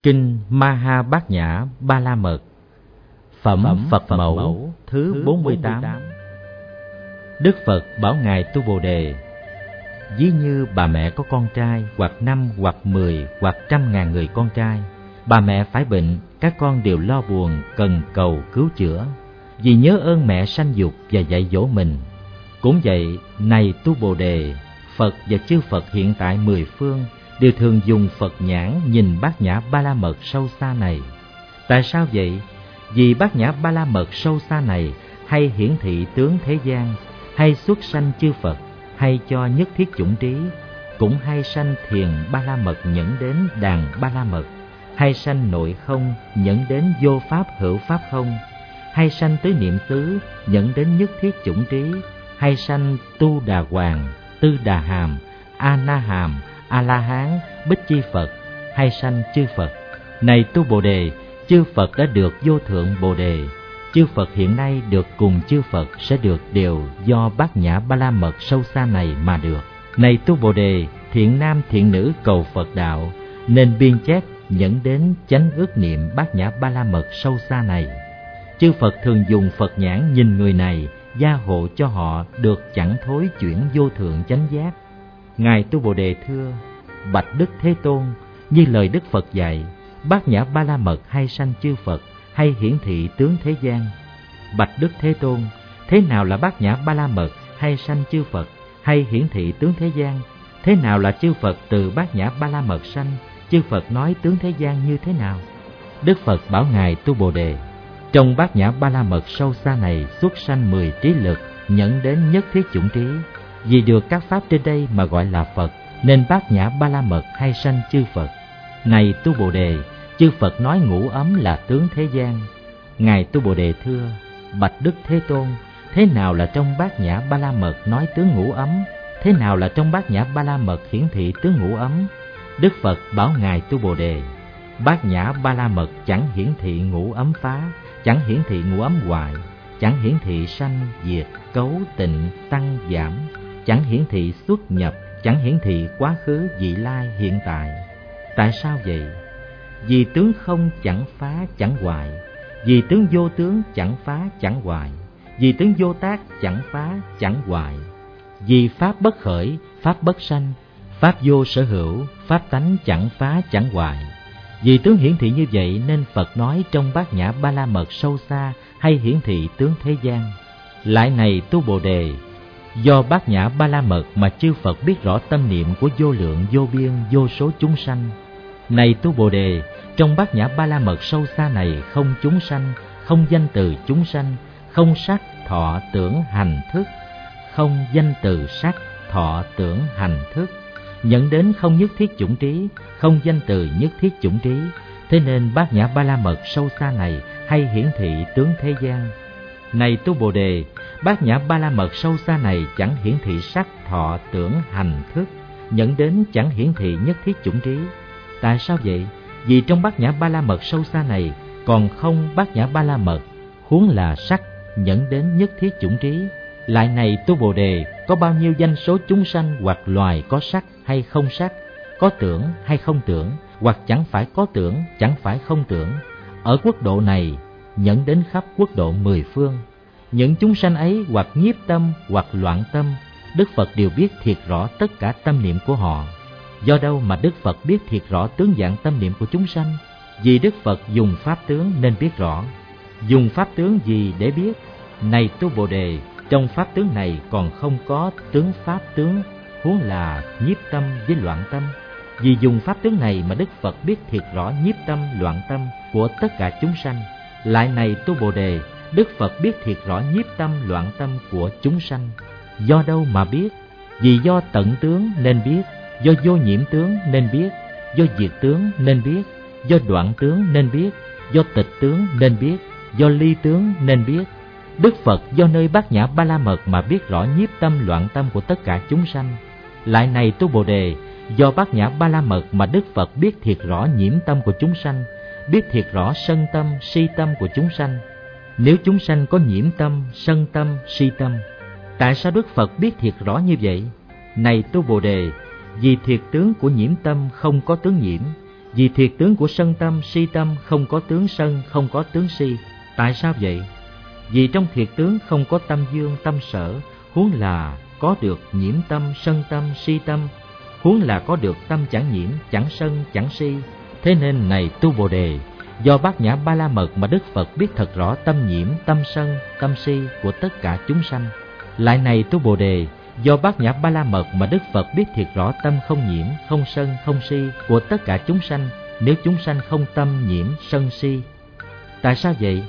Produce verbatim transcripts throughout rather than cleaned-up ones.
Kinh Maha Bát Nhã Ba La Mật. Phẩm, Phẩm Phật, Phật Mẫu, Mẫu thứ bốn mươi tám. Đức Phật bảo Ngài Tu Bồ Đề: ví như bà mẹ có con trai, hoặc năm, hoặc mười, hoặc trăm ngàn người con trai. Bà mẹ phải bệnh, các con đều lo buồn, cần cầu cứu chữa, vì nhớ ơn mẹ sanh dục và dạy dỗ mình. Cũng vậy, này Tu Bồ Đề, Phật và chư Phật hiện tại mười phương đều thường dùng Phật nhãn nhìn Bát Nhã Ba La Mật sâu xa này. Tại sao vậy? Vì Bát Nhã Ba La Mật sâu xa này hay hiển thị tướng thế gian, hay xuất sanh chư Phật, hay cho nhất thiết chủng trí, cũng hay sanh thiền Ba La Mật nhẫn đến đàn Ba La Mật, hay sanh nội không nhẫn đến vô pháp hữu pháp không, hay sanh tứ niệm xứ nhẫn đến nhất thiết chủng trí, hay sanh tu đà hoàng, tư đà hàm, a na hàm, a la hán, bích chi Phật, hay sanh chư Phật. Này Tu Bồ Đề, chư Phật đã được vô thượng Bồ Đề. Chư Phật hiện nay được cùng chư Phật sẽ được đều do Bát Nhã Ba La Mật sâu xa này mà được. Này Tu Bồ Đề, thiện nam thiện nữ cầu Phật đạo, nên biên chép nhẫn đến chánh ước niệm Bát Nhã Ba La Mật sâu xa này. Chư Phật thường dùng Phật nhãn nhìn người này, gia hộ cho họ được chẳng thối chuyển vô thượng chánh giác. Ngài Tu Bồ Đề thưa: bạch Đức Thế Tôn, như lời Đức Phật dạy, Bát Nhã Ba La Mật hay sanh chư Phật, hay hiển thị tướng thế gian. Bạch Đức Thế Tôn, thế nào là Bát Nhã Ba La Mật hay sanh chư Phật, hay hiển thị tướng thế gian? Thế nào là chư Phật từ Bát Nhã Ba La Mật sanh? Chư Phật nói tướng thế gian như thế nào? Đức Phật bảo Ngài Tu Bồ Đề: trong Bát Nhã Ba La Mật sâu xa này xuất sanh mười trí lực, nhẫn đến nhất thiết chủng trí. Vì được các pháp trên đây mà gọi là Phật, nên Bát Nhã Ba La Mật hay sanh chư Phật. Này Tu Bồ Đề, chư Phật nói ngũ ấm là tướng thế gian. Ngài Tu Bồ Đề thưa: bạch Đức Thế Tôn, thế nào là trong Bát Nhã Ba La Mật nói tướng ngũ ấm? Thế nào là trong Bát Nhã Ba La Mật hiển thị tướng ngũ ấm? Đức Phật bảo Ngài Tu Bồ Đề: Bát Nhã Ba La Mật chẳng hiển thị ngũ ấm phá, chẳng hiển thị ngũ ấm hoại, chẳng hiển thị sanh diệt, cấu tịnh tăng giảm, chẳng hiển thị xuất nhập, chẳng hiển thị quá khứ vị lai hiện tại. Tại sao vậy? Vì tướng không chẳng phá chẳng hoại, vì tướng vô tướng chẳng phá chẳng hoại, vì tướng vô tác chẳng phá chẳng hoại, vì pháp bất khởi, pháp bất sanh, pháp vô sở hữu, pháp tánh chẳng phá chẳng hoại. Vì tướng hiển thị như vậy nên Phật nói trong Bát Nhã Ba La Mật sâu xa hay hiển thị tướng thế gian. Lại này Tu Bồ Đề, do Bát Nhã Ba La Mật mà chư Phật biết rõ tâm niệm của vô lượng vô biên vô số chúng sanh. Này Tu Bồ Đề, trong Bát Nhã Ba La Mật sâu xa này không chúng sanh, không danh từ chúng sanh, không sắc thọ tưởng hành thức, không danh từ sắc thọ tưởng hành thức, nhận đến không nhất thiết chủng trí, không danh từ nhất thiết chủng trí. Thế nên Bát Nhã Ba La Mật sâu xa này hay hiển thị tướng thế gian. Này Tu Bồ Đề, Bát Nhã Ba La Mật sâu xa này chẳng hiển thị sắc thọ tưởng hành thức, nhận đến chẳng hiển thị nhất thiết chủng trí. Tại sao vậy? Vì trong Bát Nhã Ba La Mật sâu xa này còn không Bát Nhã Ba La Mật, huống là sắc nhận đến nhất thiết chủng trí. Lại này Tu Bồ Đề, có bao nhiêu danh số chúng sanh hoặc loài có sắc hay không sắc, có tưởng hay không tưởng, hoặc chẳng phải có tưởng, chẳng phải không tưởng, ở quốc độ này nhận đến khắp quốc độ mười phương. Những chúng sanh ấy hoặc nhiếp tâm hoặc loạn tâm, Đức Phật đều biết thiệt rõ tất cả tâm niệm của họ. Do đâu mà Đức Phật biết thiệt rõ tướng dạng tâm niệm của chúng sanh? Vì Đức Phật dùng pháp tướng nên biết rõ. Dùng pháp tướng gì để biết? Này Tu Bồ Đề, trong pháp tướng này còn không có tướng pháp tướng, huống là nhiếp tâm với loạn tâm. Vì dùng pháp tướng này mà Đức Phật biết thiệt rõ nhiếp tâm loạn tâm của tất cả chúng sanh. Lại này Tu Bồ Đề, Đức Phật biết thiệt rõ nhiếp tâm loạn tâm của chúng sanh. Do đâu mà biết? Vì do tận tướng nên biết, do vô nhiễm tướng nên biết, do diệt tướng nên biết, do đoạn tướng nên biết, do tịch tướng nên biết, do ly tướng nên biết. Đức Phật do nơi Bát Nhã Ba La Mật mà biết rõ nhiếp tâm loạn tâm của tất cả chúng sanh. Lại này Tu Bồ Đề, do Bát Nhã Ba La Mật mà Đức Phật biết thiệt rõ nhiễm tâm của chúng sanh, biết thiệt rõ sân tâm, si tâm của chúng sanh. Nếu chúng sanh có nhiễm tâm, sân tâm, si tâm, tại sao Đức Phật biết thiệt rõ như vậy? Này Tu Bồ Đề, vì thiệt tướng của nhiễm tâm không có tướng nhiễm, Vì thiệt tướng của sân tâm, si tâm không có tướng sân, không có tướng si. Tại sao vậy? Vì trong thiệt tướng không có tâm dương, tâm sở, huống là có được nhiễm tâm, sân tâm, si tâm, huống là có được tâm chẳng nhiễm, chẳng sân, chẳng si. Thế nên này tu Bồ Đề, do Bát Nhã Ba La Mật mà Đức Phật biết thật rõ tâm nhiễm, tâm sân, tâm si của tất cả chúng sanh. Lại này tu Bồ Đề, do Bát Nhã Ba La Mật mà Đức Phật biết thiệt rõ tâm không nhiễm, không sân, không si của tất cả chúng sanh, nếu chúng sanh không tâm nhiễm, sân si. Tại sao vậy?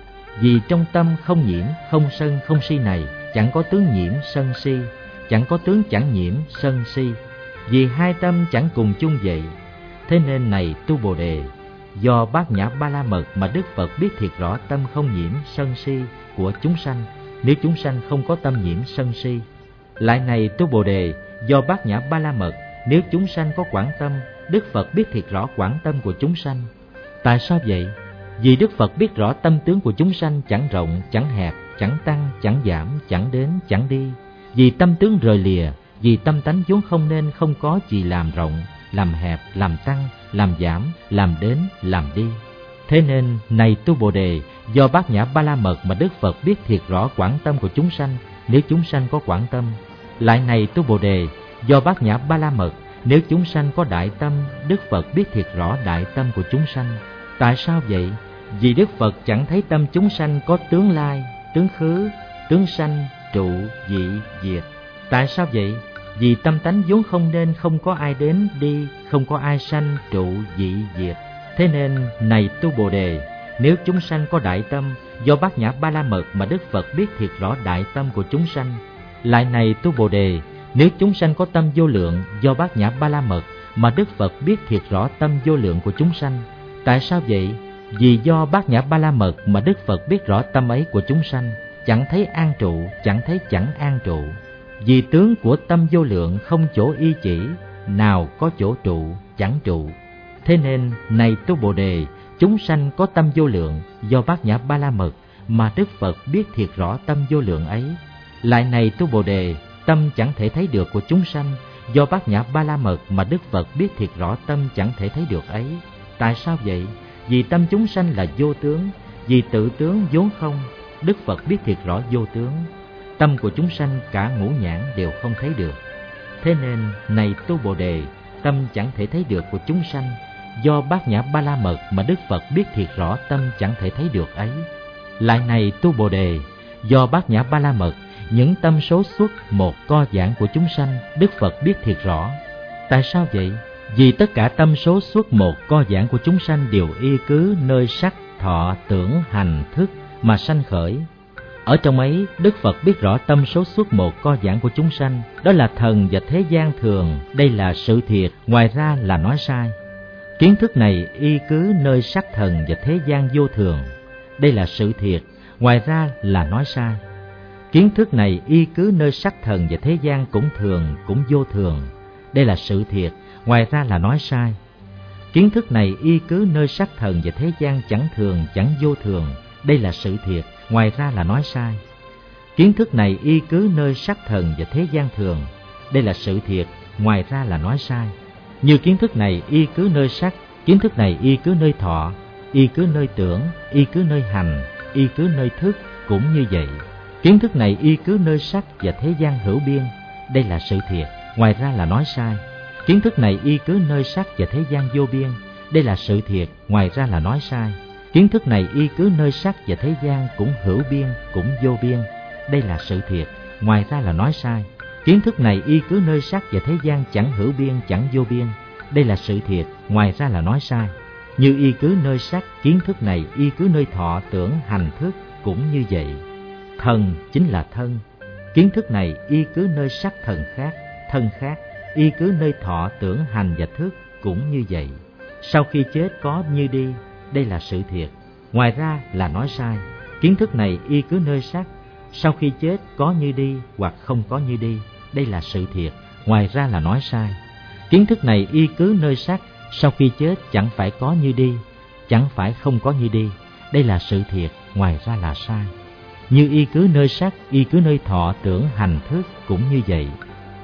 Vì trong tâm không nhiễm, không sân, không si này chẳng có tướng nhiễm, sân si, chẳng có tướng chẳng nhiễm, sân si. Vì hai tâm chẳng cùng chung vậy. Thế nên này tu Bồ Đề, do Bát Nhã Ba La Mật mà Đức Phật biết thiệt rõ tâm không nhiễm, sân si của chúng sanh, nếu chúng sanh không có tâm nhiễm, sân si. Lại này tu Bồ Đề, do Bát Nhã Ba La Mật, nếu chúng sanh có quảng tâm, Đức Phật biết thiệt rõ quảng tâm của chúng sanh. Tại sao vậy? Vì Đức Phật biết rõ tâm tướng của chúng sanh chẳng rộng, chẳng hẹp, chẳng tăng, chẳng giảm, chẳng đến, chẳng đi. Vì tâm tướng rời lìa, vì tâm tánh vốn không nên không có gì làm rộng, làm hẹp, làm tăng, làm giảm, làm đến, làm đi. Thế nên này tu Bồ Đề, do Bát Nhã Ba La Mật mà Đức Phật biết thiệt rõ quảng tâm của chúng sanh, nếu chúng sanh có quảng tâm. Lại này tu Bồ Đề, do Bát Nhã Ba La Mật, nếu chúng sanh có đại tâm, Đức Phật biết thiệt rõ đại tâm của chúng sanh. Tại sao vậy? Vì Đức Phật chẳng thấy tâm chúng sanh có tướng lai, tướng khứ, tướng sanh, trụ, dị, diệt. Tại sao vậy? Vì tâm tánh vốn không nên không có ai đến đi, không có ai sanh, trụ, dị, diệt. Thế nên này tu Bồ Đề, nếu chúng sanh có đại tâm, do Bát Nhã Ba La Mật mà Đức Phật biết thiệt rõ đại tâm của chúng sanh. Lại này tu Bồ Đề, nếu chúng sanh có tâm vô lượng, do Bát Nhã Ba La Mật mà Đức Phật biết thiệt rõ tâm vô lượng của chúng sanh. Tại sao vậy? Vì do Bát Nhã Ba La Mật mà Đức Phật biết rõ tâm ấy của chúng sanh, chẳng thấy an trụ, chẳng thấy chẳng an trụ. Vì tướng của tâm vô lượng không chỗ y chỉ, nào có chỗ trụ, chẳng trụ. Thế nên này tu Bồ Đề, chúng sanh có tâm vô lượng, do Bát Nhã Ba La Mật mà Đức Phật biết thiệt rõ tâm vô lượng ấy. Lại này tu Bồ Đề, tâm chẳng thể thấy được của chúng sanh, do Bát Nhã Ba La Mật mà Đức Phật biết thiệt rõ tâm chẳng thể thấy được ấy. Tại sao vậy? Vì tâm chúng sanh là vô tướng, vì tự tướng vốn không, Đức Phật biết thiệt rõ vô tướng. Tâm của chúng sanh cả ngũ nhãn đều không thấy được. Thế nên này tu Bồ Đề, tâm chẳng thể thấy được của chúng sanh, do Bát Nhã Ba La Mật mà Đức Phật biết thiệt rõ tâm chẳng thể thấy được ấy. Lại này tu Bồ Đề, do Bát Nhã Ba La Mật, những tâm số xuất một co giãn của chúng sanh, Đức Phật biết thiệt rõ. Tại sao vậy? Vì tất cả tâm số xuất một co giãn của chúng sanh đều y cứ nơi sắc, thọ, tưởng, hành, thức mà sanh khởi. Ở trong ấy, Đức Phật biết rõ tâm số xuất một co giãn của chúng sanh, đó là thần và thế gian thường, đây là sự thiệt, ngoài ra là nói sai. Kiến thức này y cứ nơi sắc thần và thế gian vô thường, đây là sự thiệt, ngoài ra là nói sai. Kiến thức này y cứ nơi sắc thần và thế gian cũng thường, cũng vô thường, đây là sự thiệt, ngoài ra là nói sai. Kiến thức này y cứ nơi sắc thần và thế gian chẳng thường, chẳng vô thường, đây là sự thiệt, ngoài ra là nói sai. Kiến thức này y cứ nơi sắc thần và thế gian thường, đây là sự thiệt, ngoài ra là nói sai. Như kiến thức này y cứ nơi sắc, kiến thức này y cứ nơi thọ, y cứ nơi tưởng, y cứ nơi hành, y cứ nơi thức, cũng như vậy. Kiến thức này y cứ nơi sắc và thế gian hữu biên, đây là sự thiệt, ngoài ra là nói sai. Kiến thức này y cứ nơi sắc và thế gian vô biên, đây là sự thiệt, ngoài ra là nói sai. Kiến thức này y cứ nơi sắc và thế gian cũng hữu biên, cũng vô biên, đây là sự thiệt, ngoài ra là nói sai. Kiến thức này y cứ nơi sắc và thế gian chẳng hữu biên, chẳng vô biên, đây là sự thiệt, ngoài ra là nói sai. Như y cứ nơi sắc, kiến thức này y cứ nơi thọ, tưởng, hành, thức, cũng như vậy. Thần chính là thân. Kiến thức này y cứ nơi sắc thần khác, thân khác, y cứ nơi thọ, tưởng, hành và thức, cũng như vậy. Sau khi chết có như đi, đây là sự thiệt, ngoài ra là nói sai. Kiến thức này y cứ nơi sắc, sau khi chết có như đi hoặc không có như đi, đây là sự thiệt, ngoài ra là nói sai. Kiến thức này y cứ nơi sắc, sau khi chết chẳng phải có như đi, chẳng phải không có như đi, đây là sự thiệt, ngoài ra là sai. Như y cứ nơi sắc, y cứ nơi thọ, tưởng, hành, thức, cũng như vậy.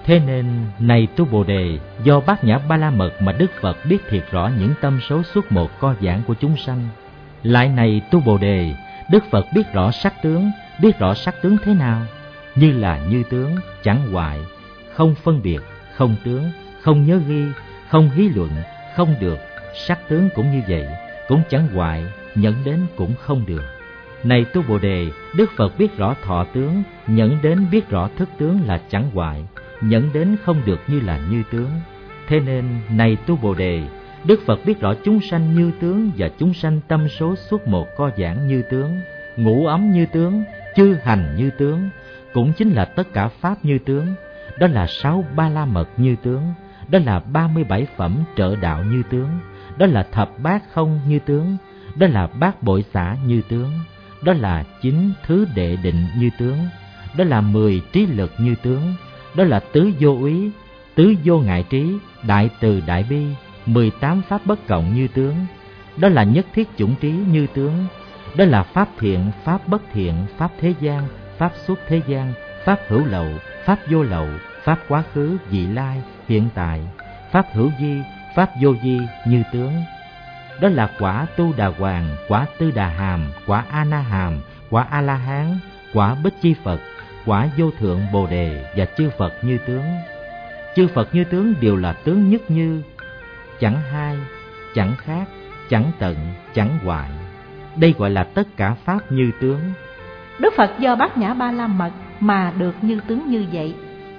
Thế nên này tu Bồ Đề, do Bát Nhã Ba La Mật mà Đức Phật biết thiệt rõ những tâm số suốt một co giãn của chúng sanh. Lại này tu Bồ Đề, Đức Phật biết rõ sắc tướng. Biết rõ sắc tướng thế nào? Như là như tướng, chẳng hoại, không phân biệt, không tướng, không nhớ ghi, không hí luận, không được. Sắc tướng cũng như vậy, cũng chẳng hoại, nhẫn đến cũng không được. Này tu Bồ Đề, Đức Phật biết rõ thọ tướng, nhẫn đến biết rõ thức tướng là chẳng hoại, nhẫn đến không được như là như tướng. Thế nên này tu Bồ Đề, Đức Phật biết rõ chúng sanh như tướng và chúng sanh tâm số suốt một co giãn như tướng, ngũ ấm như tướng, chư hành như tướng, cũng chính là tất cả pháp như tướng. Đó là sáu ba la mật như tướng, đó là ba mươi bảy phẩm trợ đạo như tướng, đó là thập bát không như tướng, đó là bát bội xả như tướng, đó là chín thứ đệ định như tướng, đó là mười trí lực như tướng, đó là tứ vô úy, tứ vô ngại trí, đại từ đại bi, mười tám pháp bất cộng như tướng, đó là nhất thiết chủng trí như tướng, đó là pháp thiện, pháp bất thiện, pháp thế gian, pháp xuất thế gian, pháp hữu lậu, pháp vô lậu, pháp quá khứ, vị lai, hiện tại, pháp hữu di, pháp vô di như tướng. Đó là quả tu đà hoàng, quả tư đà hàm, quả a na hàm, quả a la hán, quả bích chi Phật, quả vô thượng Bồ Đề và chư Phật như tướng. Chư Phật như tướng đều là tướng nhất như, chẳng hai, chẳng khác, chẳng tận, chẳng hoại. Đây gọi là tất cả pháp như tướng. Đức Phật do Bát Nhã Ba La Mật mà được như tướng như vậy.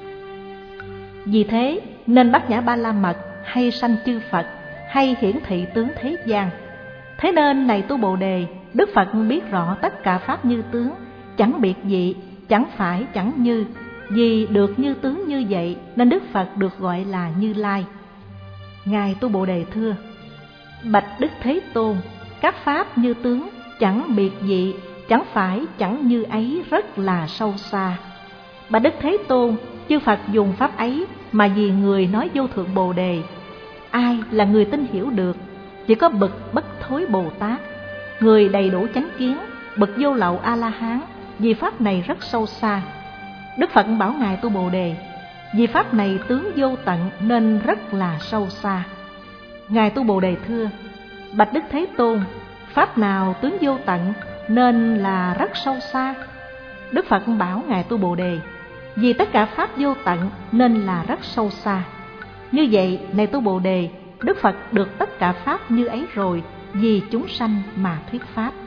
Vì thế nên Bát Nhã Ba La Mật hay sanh chư Phật, hay hiển thị tướng thế gian. Thế nên này tu Bồ Đề, Đức Phật biết rõ tất cả pháp như tướng, chẳng biệt dị, chẳng phải chẳng như. Vì được như tướng như vậy nên Đức Phật được gọi là Như Lai. Ngài tu Bồ Đề thưa: Bạch Đức Thế Tôn, các pháp như tướng, chẳng biệt dị, chẳng phải chẳng như ấy rất là sâu xa. Bạch Đức Thế Tôn, chư Phật dùng pháp ấy mà vì người nói vô thượng Bồ Đề. Ai là người tin hiểu được? Chỉ có bậc bất thối Bồ Tát, người đầy đủ chánh kiến, bậc vô lậu A La Hán. Vì pháp này rất sâu xa. Đức Phật bảo ngài tu Bồ Đề, vì pháp này tướng vô tận nên rất là sâu xa. Ngài tu Bồ Đề thưa: Bạch Đức Thế Tôn, pháp nào tướng vô tận nên là rất sâu xa? Đức Phật bảo ngài tu Bồ Đề, vì tất cả pháp vô tận nên là rất sâu xa. Như vậy này tu Bồ Đề, Đức Phật được tất cả pháp như ấy rồi, vì chúng sanh mà thuyết pháp.